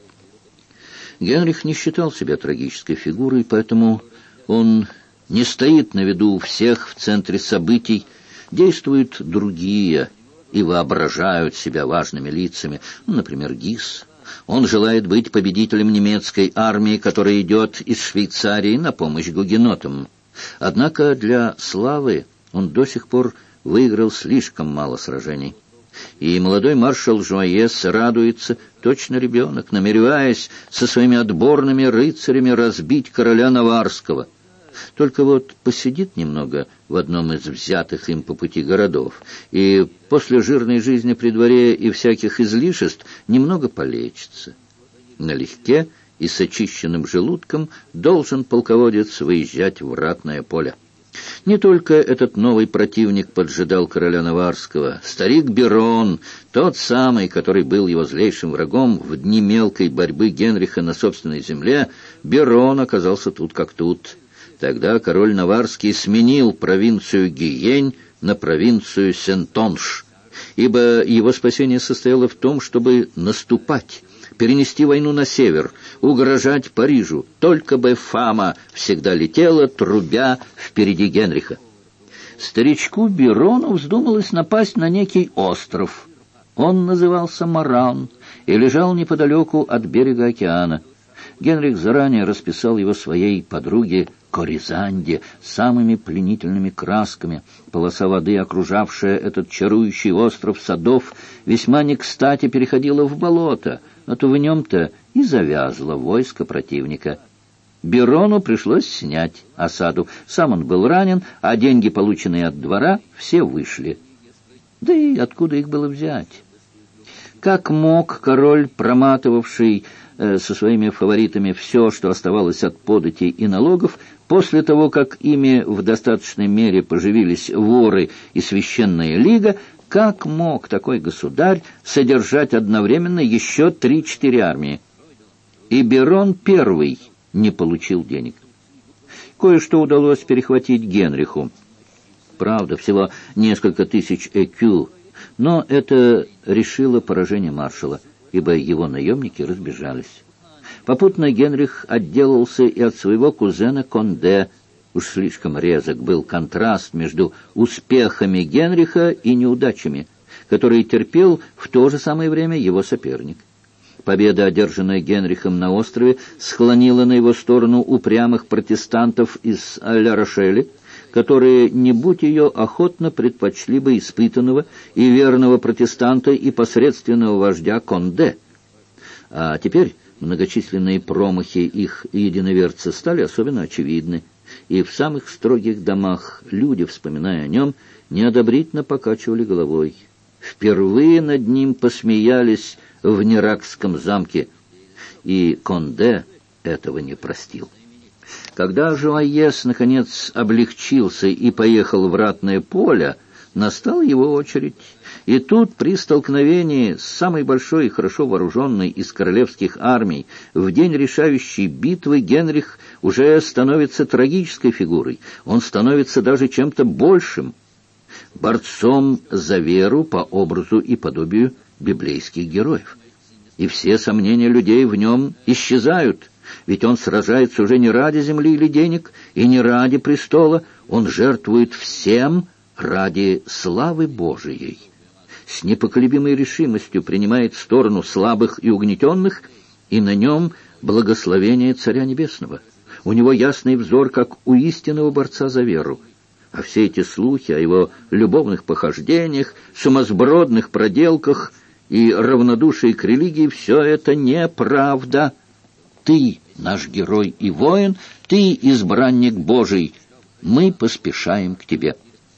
Генрих не считал себя трагической фигурой, поэтому он не стоит на виду у всех в центре событий, действуют другие и воображают себя важными лицами, например, Гис. Он желает быть победителем немецкой армии, которая идет из Швейцарии на помощь гугенотам. Однако для славы он до сих пор выиграл слишком мало сражений. И молодой маршал Жуаес радуется, точно ребенок, намереваясь со своими отборными рыцарями разбить короля Наварского. Только вот посидит немного в одном из взятых им по пути городов, и после жирной жизни при дворе и всяких излишеств немного полечится. Налегке и с очищенным желудком должен полководец выезжать в ратное поле. Не только этот новый противник поджидал короля Наварского. Старик Берон, тот самый, который был его злейшим врагом в дни мелкой борьбы Генриха на собственной земле, Берон оказался тут как тут. Тогда король Наварский сменил провинцию Гиень на провинцию Сентонж, ибо его спасение состояло в том, чтобы наступать, перенести войну на север, угрожать Парижу. Только бы фама всегда летела, трубя впереди Генриха. Старичку Берону вздумалось напасть на некий остров. Он назывался Маран и лежал неподалеку от берега океана. Генрих заранее расписал его своей подруге Коризанде самыми пленительными красками. Полоса воды, окружавшая этот чарующий остров садов, весьма не кстати переходила в болото, а то в нем-то и завязло войско противника. Берону пришлось снять осаду. Сам он был ранен, а деньги, полученные от двора, все вышли. Да и откуда их было взять? Как мог король, проматывавший со своими фаворитами все, что оставалось от податей и налогов, после того, как ими в достаточной мере поживились воры и священная лига, как мог такой государь содержать одновременно еще 3-4 армии? И Берон первый не получил денег. Кое-что удалось перехватить Генриху. Правда, всего несколько тысяч ЭКЮ, но это решило поражение маршала, ибо его наемники разбежались. Попутно Генрих отделался и от своего кузена Конде. Уж слишком резок был контраст между успехами Генриха и неудачами, которые терпел в то же самое время его соперник. Победа, одержанная Генрихом на острове, склонила на его сторону упрямых протестантов из Ля-Рошеля, которые, не будь ее, охотно предпочли бы испытанного и верного протестанта и посредственного вождя Конде. А теперь многочисленные промахи их единоверца стали особенно очевидны, и в самых строгих домах люди, вспоминая о нем, неодобрительно покачивали головой. Впервые над ним посмеялись в Неракском замке, и Конде этого не простил. Когда Жуайес, наконец, облегчился и поехал в ратное поле, настала его очередь. И тут, при столкновении с самой большой и хорошо вооруженной из королевских армий, в день решающей битвы Генрих уже становится трагической фигурой. Он становится даже чем-то большим, борцом за веру по образу и подобию библейских героев. И все сомнения людей в нем исчезают, ведь он сражается уже не ради земли или денег, и не ради престола, он жертвует всем ради славы Божией. С непоколебимой решимостью принимает сторону слабых и угнетенных, и на нем благословение Царя Небесного. У него ясный взор, как у истинного борца за веру. А все эти слухи о его любовных похождениях, сумасбродных проделках и равнодушии к религии — все это неправда. Ты наш герой и воин, ты избранник Божий, мы поспешаем к тебе».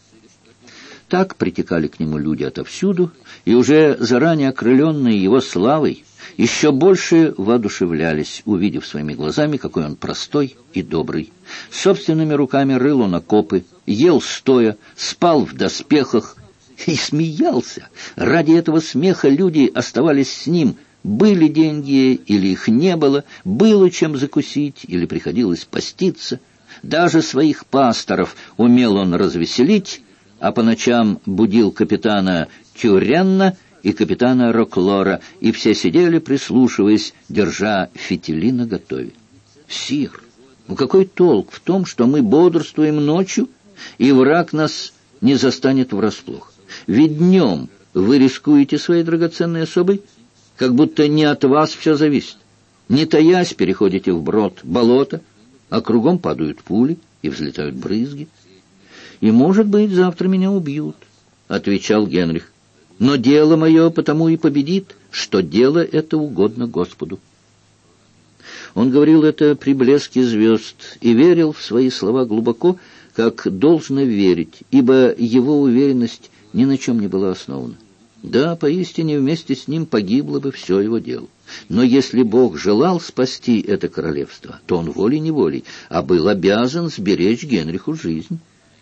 Так притекали к нему люди отовсюду, и уже заранее окрыленные его славой еще больше воодушевлялись, увидев своими глазами, какой он простой и добрый. Собственными руками рыл он окопы, ел стоя, спал в доспехах и смеялся. Ради этого смеха люди оставались с ним. Были деньги или их не было, было чем закусить или приходилось поститься. Даже своих пасторов умел он развеселить, а по ночам будил капитана Тюренна и капитана Роклора, и все сидели, прислушиваясь, держа фитили наготове. «Сир, ну какой толк в том, что мы бодрствуем ночью, и враг нас не застанет врасплох? Ведь днем вы рискуете своей драгоценной особой, как будто не от вас все зависит. Не таясь, переходите вброд болота, а кругом падают пули и взлетают брызги. И, может быть, завтра меня убьют», — отвечал Генрих. «Но дело мое потому и победит, что дело это угодно Господу». Он говорил это при блеске звезд и верил в свои слова глубоко, как должно верить, ибо его уверенность ни на чем не была основана. Да, поистине вместе с ним погибло бы все его дело. Но если Бог желал спасти это королевство, то он волей-неволей, а был обязан сберечь Генриху жизнь.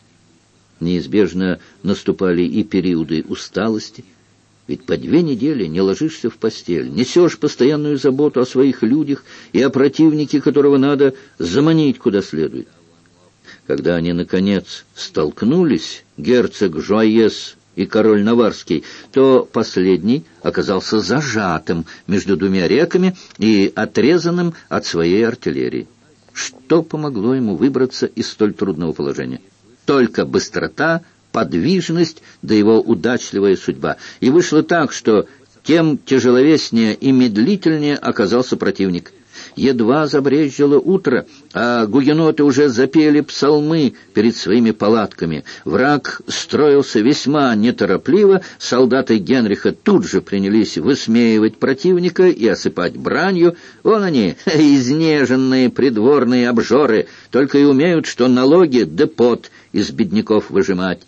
Неизбежно наступали и периоды усталости, ведь по 2 недели не ложишься в постель, несешь постоянную заботу о своих людях и о противнике, которого надо заманить куда следует. Когда они, наконец, столкнулись, герцог Жуайес и король Наварский, то последний оказался зажатым между 2 реками и отрезанным от своей артиллерии. Что помогло ему выбраться из столь трудного положения? Только быстрота, подвижность, да его удачливая судьба. И вышло так, что тем тяжеловеснее и медлительнее оказался противник. Едва забрезжило утро, а гугеноты уже запели псалмы перед своими палатками. Враг строился весьма неторопливо, солдаты Генриха тут же принялись высмеивать противника и осыпать бранью. Вон они, изнеженные придворные обжоры, только и умеют, что налоги да пот из бедняков выжимать.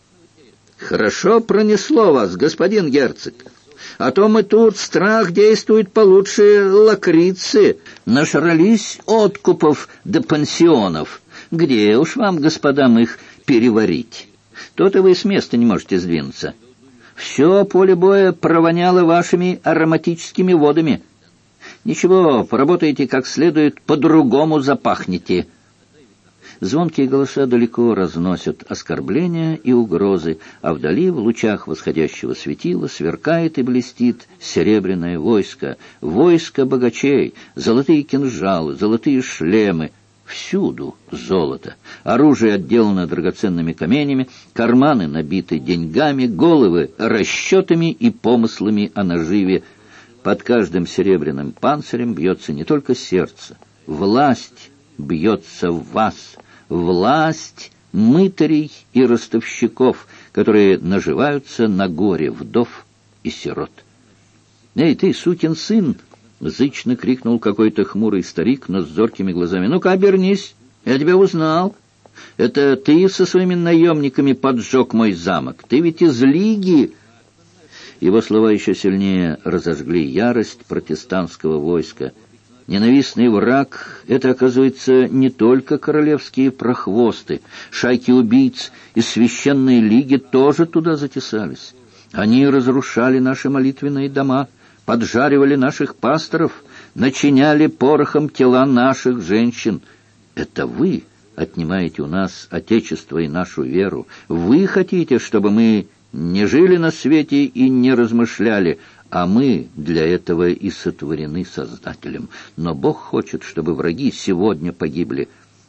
«Хорошо пронесло вас, господин герцог. А то мы тут, страх действует получше лакрицы. Нашрались откупов да пансионов. Где уж вам, господам, их переварить? То-то вы с места не можете сдвинуться. Все поле боя провоняло вашими ароматическими водами. Ничего, поработаете как следует, по-другому запахнете». Звонкие голоса далеко разносят оскорбления и угрозы, а вдали, в лучах восходящего светила, сверкает и блестит серебряное войско, войско богачей, золотые кинжалы, золотые шлемы. Всюду золото. Оружие отделано драгоценными каменями, карманы набиты деньгами, головы расчетами и помыслами о наживе. Под каждым серебряным панцирем бьется не только сердце. Власть бьется в вас. Власть мытарей и ростовщиков, которые наживаются на горе вдов и сирот. «Эй, ты, сукин сын!» — зычно крикнул какой-то хмурый старик, но с зоркими глазами. «Ну-ка, обернись! Я тебя узнал! Это ты со своими наемниками поджег мой замок! Ты ведь из Лиги!» Его слова еще сильнее разожгли ярость протестантского войска. Ненавистный враг — это, оказывается, не только королевские прохвосты. Шайки убийц из священной лиги тоже туда затесались. Они разрушали наши молитвенные дома, поджаривали наших пасторов, начиняли порохом тела наших женщин. Это вы отнимаете у нас отечество и нашу веру. Вы хотите, чтобы мы не жили на свете и не размышляли, а мы для этого и сотворены Создателем. Но Бог хочет, чтобы враги сегодня погибли.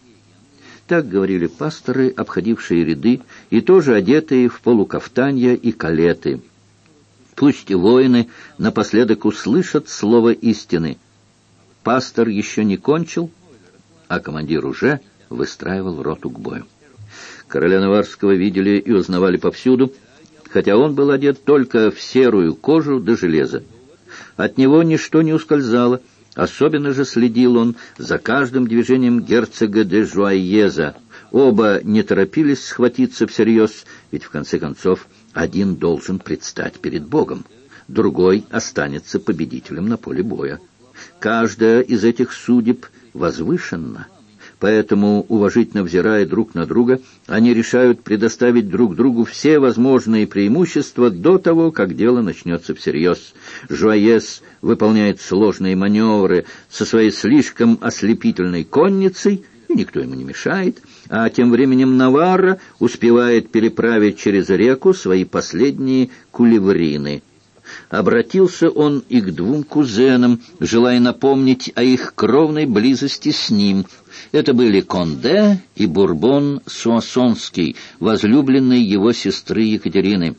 Так говорили пасторы, обходившие ряды, и тоже одетые в полукафтанья и калеты. Пусть воины напоследок услышат слово истины. Пастор еще не кончил, а командир уже выстраивал роту к бою. Короля Наварского видели и узнавали повсюду, хотя он был одет только в серую кожу до железа. От него ничто не ускользало, особенно же следил он за каждым движением герцога де Жуайеза. Оба не торопились схватиться всерьез, ведь в конце концов один должен предстать перед Богом, другой останется победителем на поле боя. Каждая из этих судеб возвышенна. Поэтому, уважительно взирая друг на друга, они решают предоставить друг другу все возможные преимущества до того, как дело начнется всерьез. Жуайез выполняет сложные маневры со своей слишком ослепительной конницей, и никто ему не мешает, а тем временем Наварра успевает переправить через реку свои последние кулеврины. Обратился он и к двум кузенам, желая напомнить о их кровной близости с ним. Это были Конде и Бурбон Суассонский, возлюбленный его сестры Екатерины.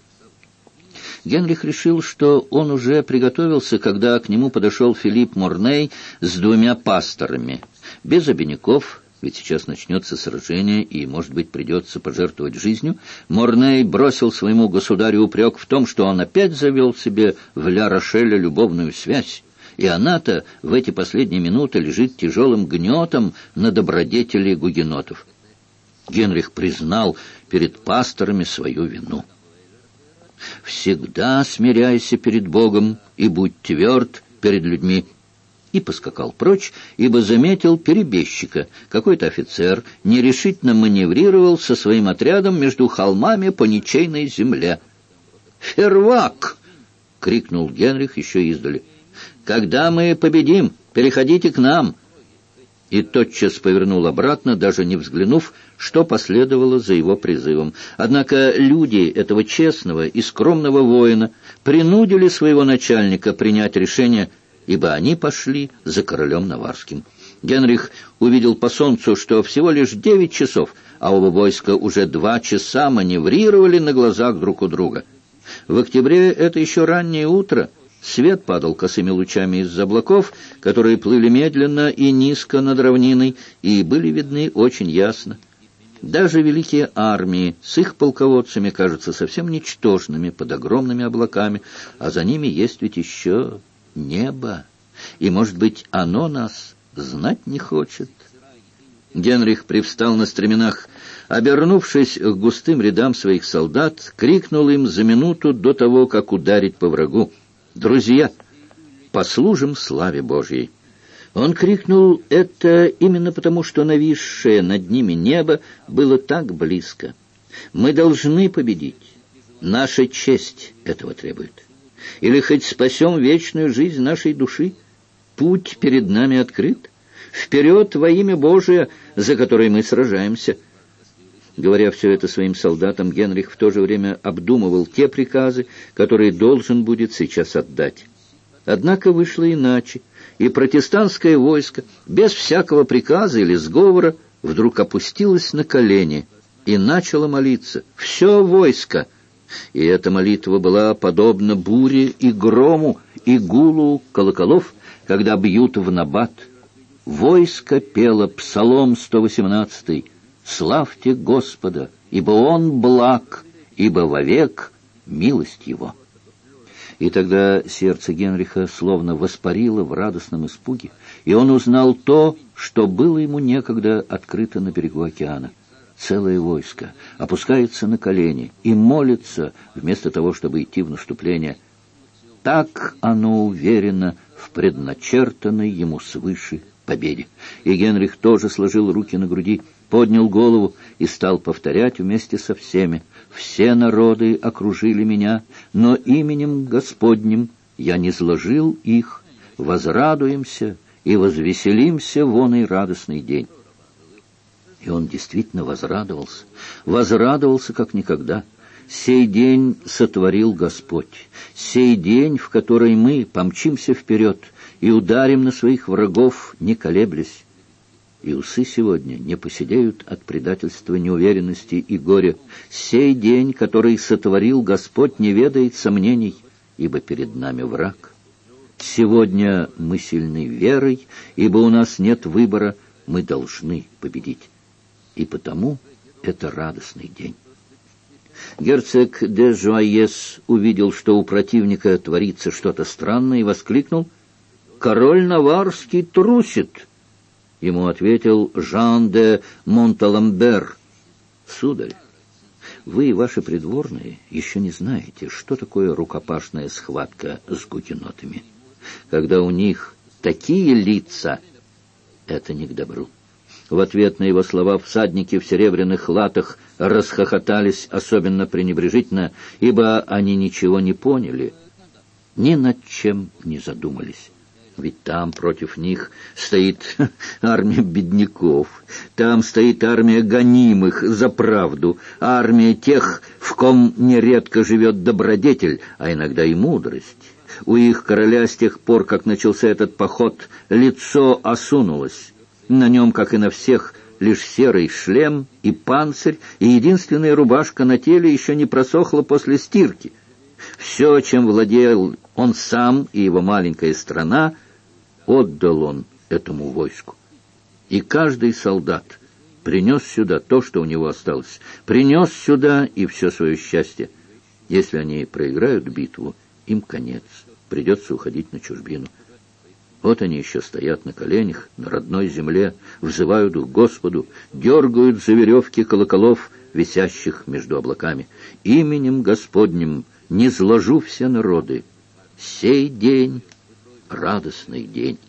Генрих решил, что он уже приготовился, когда к нему подошел Филипп Морней с двумя пасторами. Без обиняков, ведь сейчас начнется сражение, и, может быть, придется пожертвовать жизнью, Морней бросил своему государю упрек в том, что он опять завел себе в Ля-Рошеле любовную связь, и она-то в эти последние минуты лежит тяжелым гнетом на добродетели гугенотов. Генрих признал перед пасторами свою вину. «Всегда смиряйся перед Богом и будь тверд перед людьми». И поскакал прочь, ибо заметил перебежчика. Какой-то офицер нерешительно маневрировал со своим отрядом между холмами по ничейной земле. «Фервак!» — крикнул Генрих еще издали. «Когда мы победим, переходите к нам!» И тотчас повернул обратно, даже не взглянув, что последовало за его призывом. Однако люди этого честного и скромного воина принудили своего начальника принять решение, ибо они пошли за королем Наварским. Генрих увидел по солнцу, что всего лишь 9 часов, а оба войска уже 2 часа маневрировали на глазах друг у друга. В октябре это еще раннее утро. Свет падал косыми лучами из облаков, которые плыли медленно и низко над равниной, и были видны очень ясно. Даже великие армии с их полководцами кажутся совсем ничтожными под огромными облаками, а за ними есть ведь еще небо, и, может быть, оно нас знать не хочет. Генрих привстал на стременах, обернувшись к густым рядам своих солдат, крикнул им за минуту до того, как ударить по врагу: «Друзья, послужим славе Божьей!» Он крикнул это именно потому, что нависшее над ними небо было так близко. «Мы должны победить. Наша честь этого требует. Или хоть спасем вечную жизнь нашей души. Путь перед нами открыт. Вперед во имя Божие, за которое мы сражаемся». Говоря все это своим солдатам, Генрих в то же время обдумывал те приказы, которые должен будет сейчас отдать. Однако вышло иначе, и протестантское войско, без всякого приказа или сговора, вдруг опустилось на колени и начало молиться. Все войско! И эта молитва была подобна буре и грому, и гулу колоколов, когда бьют в набат. Войско пело псалом 118: «Славьте Господа, ибо Он благ, ибо вовек милость Его». И тогда сердце Генриха словно воспарило в радостном испуге, и он узнал то, что было ему некогда открыто на берегу океана. Целое войско опускается на колени и молится, вместо того, чтобы идти в наступление. Так оно уверено в предначертанной ему свыше победе. И Генрих тоже сложил руки на груди, поднял голову и стал повторять вместе со всеми: «Все народы окружили меня, но именем Господним я низложил их. Возрадуемся и возвеселимся в оный радостный день». И он действительно возрадовался как никогда. Сей день сотворил Господь, сей день, в который мы помчимся вперед и ударим на своих врагов, не колеблясь. И усы сегодня не поседеют от предательства, неуверенности и горя. Сей день, который сотворил Господь, не ведает сомнений, ибо перед нами враг. Сегодня мы сильны верой, ибо у нас нет выбора, мы должны победить. И потому это радостный день. Герцог де Жуайес увидел, что у противника творится что-то странное, и воскликнул: «Король Наварский трусит!» Ему ответил Жан де Монталамбер: «Сударь, вы и ваши придворные еще не знаете, что такое рукопашная схватка с гугенотами. Когда у них такие лица, это не к добру». В ответ на его слова всадники в серебряных латах расхохотались особенно пренебрежительно, ибо они ничего не поняли, ни над чем не задумались. Ведь там против них стоит армия бедняков, там стоит армия гонимых за правду, армия тех, в ком нередко живет добродетель, а иногда и мудрость. У их короля с тех пор, как начался этот поход, лицо осунулось. На нем, как и на всех, лишь серый шлем и панцирь, и единственная рубашка на теле еще не просохла после стирки. Все, чем владел он сам и его маленькая страна, отдал он этому войску. И каждый солдат принес сюда то, что у него осталось, принес сюда и все свое счастье. Если они проиграют битву, им конец, придется уходить на чужбину. Вот они еще стоят на коленях, на родной земле, взывают к Господу, дергают за веревки колоколов, висящих между облаками. «Именем Господним низложу все народы. Сей день — радостный день».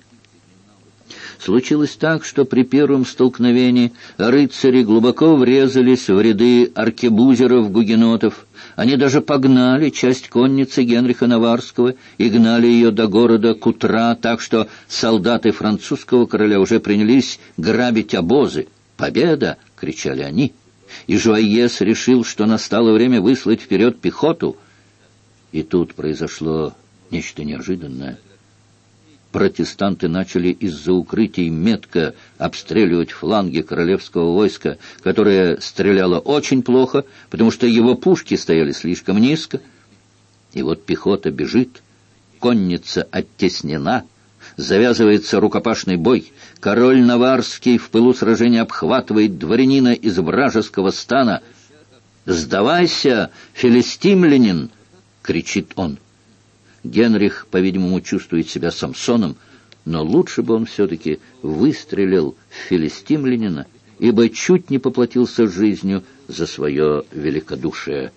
Случилось так, что при первом столкновении рыцари глубоко врезались в ряды аркебузеров-гугенотов. Они даже погнали часть конницы Генриха Наварского и гнали ее до города к утра, так что солдаты французского короля уже принялись грабить обозы. «Победа!» — кричали они. И Жуайес решил, что настало время выслать вперед пехоту. И тут произошло нечто неожиданное. Протестанты начали из-за укрытий метко обстреливать фланги королевского войска, которое стреляло очень плохо, потому что его пушки стояли слишком низко. И вот пехота бежит, конница оттеснена, завязывается рукопашный бой. Король Наварский в пылу сражения обхватывает дворянина из вражеского стана. «Сдавайся, филистимлянин!» — кричит он. Генрих, по-видимому, чувствует себя Самсоном, но лучше бы он все-таки выстрелил в филистимлянина, ибо чуть не поплатился жизнью за свое великодушие.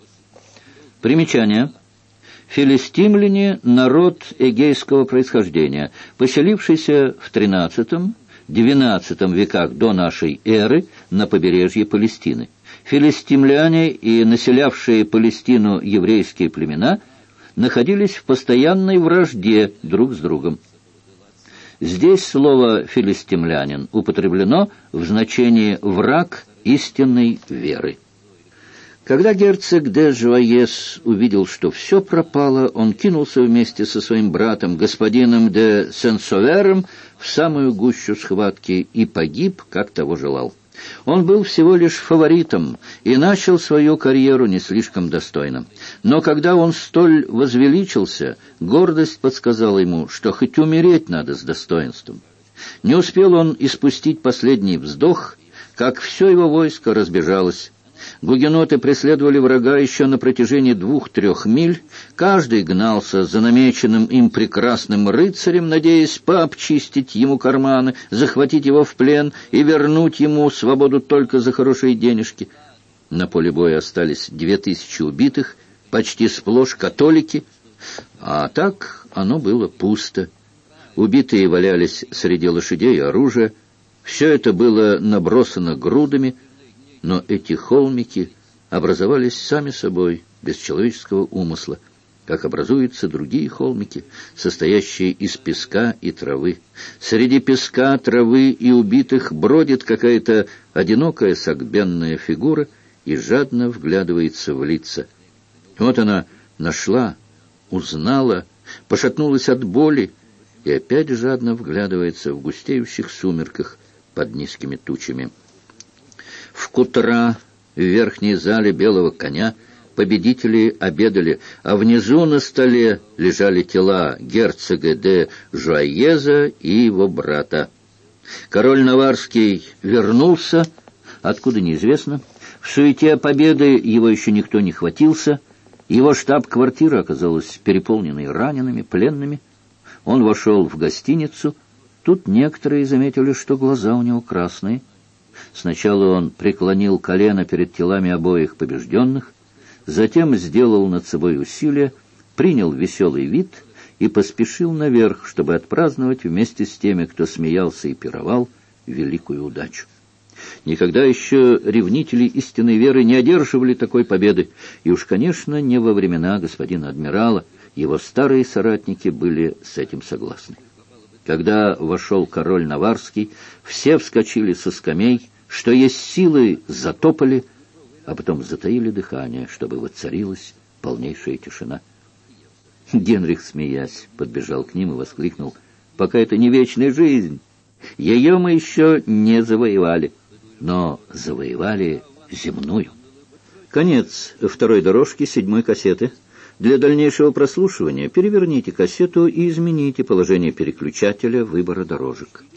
Примечание. Филистимляне — народ эгейского происхождения, поселившийся в XIII-XII веках до нашей эры на побережье Палестины. Филистимляне и населявшие Палестину еврейские племена находились в постоянной вражде друг с другом. Здесь слово «филистимлянин» употреблено в значении «враг истинной веры». Когда герцог де Жуаес увидел, что все пропало, он кинулся вместе со своим братом, господином де Сен-Совером, в самую гущу схватки и погиб, как того желал. Он был всего лишь фаворитом и начал свою карьеру не слишком достойно. Но когда он столь возвеличился, гордость подсказала ему, что хоть умереть надо с достоинством. Не успел он испустить последний вздох, как все его войско разбежалось. Гугеноты преследовали врага еще на протяжении 2-3 миль. Каждый гнался за намеченным им прекрасным рыцарем, надеясь пообчистить ему карманы, захватить его в плен и вернуть ему свободу только за хорошие денежки. На поле боя остались 2000 убитых, почти сплошь католики, а так оно было пусто. Убитые валялись среди лошадей и оружия. Все это было набросано грудами, но эти холмики образовались сами собой, без человеческого умысла, как образуются другие холмики, состоящие из песка и травы. Среди песка, травы и убитых бродит какая-то одинокая согбенная фигура и жадно вглядывается в лица. Вот она нашла, узнала, пошатнулась от боли и опять жадно вглядывается в густеющих сумерках под низкими тучами. В кутра в верхней зале белого коня победители обедали, а внизу на столе лежали тела герцога де Жуаеза и его брата. Король Наварский вернулся, откуда неизвестно. В суете победы его еще никто не хватился. Его штаб-квартира оказалась переполненной ранеными, пленными. Он вошел в гостиницу. Тут некоторые заметили, что глаза у него красные. Сначала он преклонил колено перед телами обоих побежденных, затем сделал над собой усилие, принял веселый вид и поспешил наверх, чтобы отпраздновать вместе с теми, кто смеялся и пировал, великую удачу. Никогда еще ревнители истинной веры не одерживали такой победы, и уж, конечно, не во времена господина адмирала. Его старые соратники были с этим согласны. Когда вошел король Наварский, все вскочили со скамей, что есть силы, затопали, а потом затаили дыхание, чтобы воцарилась полнейшая тишина. Генрих, смеясь, подбежал к ним и воскликнул: «Пока это не вечная жизнь, ее мы еще не завоевали, но завоевали земную». Конец второй дорожки 7-й кассеты. Для дальнейшего прослушивания переверните кассету и измените положение переключателя выбора дорожек.